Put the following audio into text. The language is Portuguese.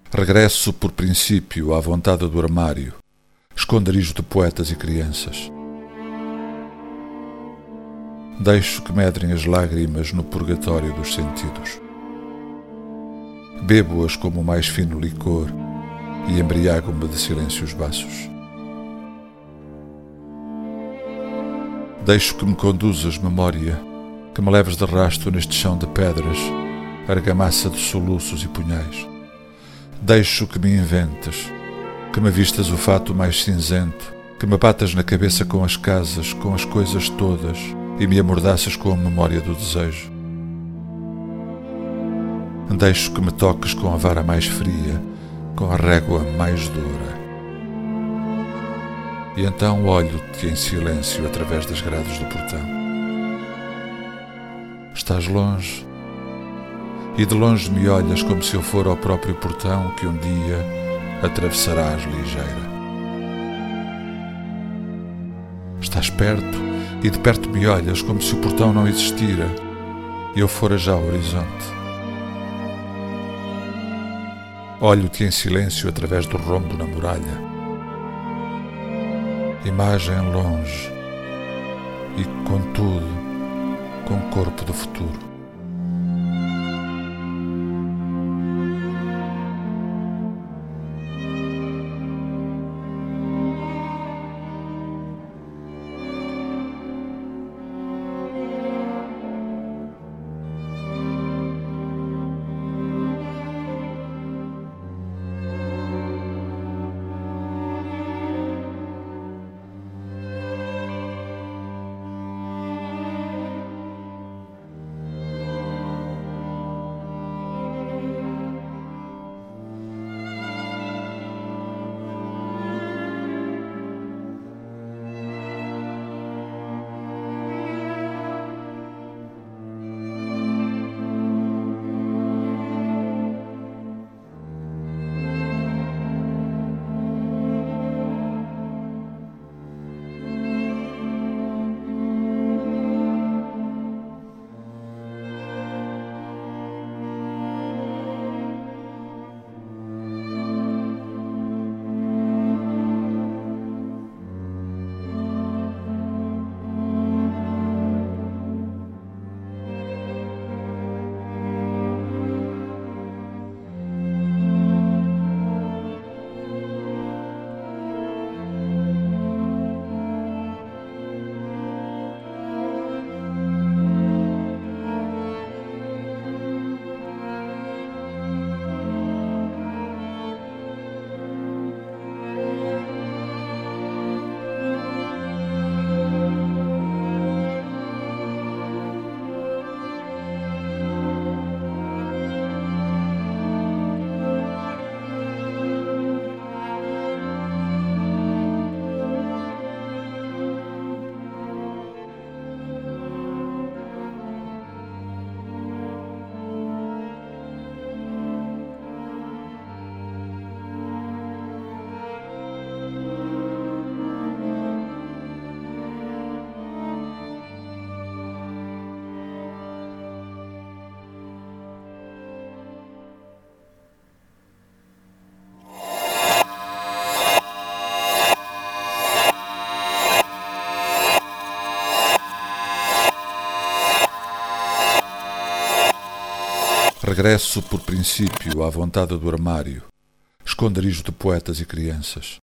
Regresso por princípio à vontade do armário, esconderijo de poetas e crianças. Deixo que medrem as lágrimas no purgatório dos sentidos. Bebo-as como o mais fino licor e embriago-me de silêncios baços. Deixo que me conduzas, memória, que me leves de rasto neste chão de pedras, argamassa de soluços e punhais. Deixo que me inventes, que me vistas o fato mais cinzento, que me batas na cabeça com as casas, com as coisas todas, e me amordaças com a memória do desejo. Deixo que me toques com a vara mais fria, com a régua mais dura. E então olho-te em silêncio através das grades do portão. Estás longe, e de longe me olhas como se eu for ao próprio portão que um dia atravessarás ligeira. Estás perto, e de perto me olhas como se o portão não existira e eu fora já ao horizonte. Olho-te em silêncio através do rombo na muralha. Imagem longe e, contudo, com corpo do futuro. Regresso por princípio à vontade do armário, esconderijo de poetas e crianças.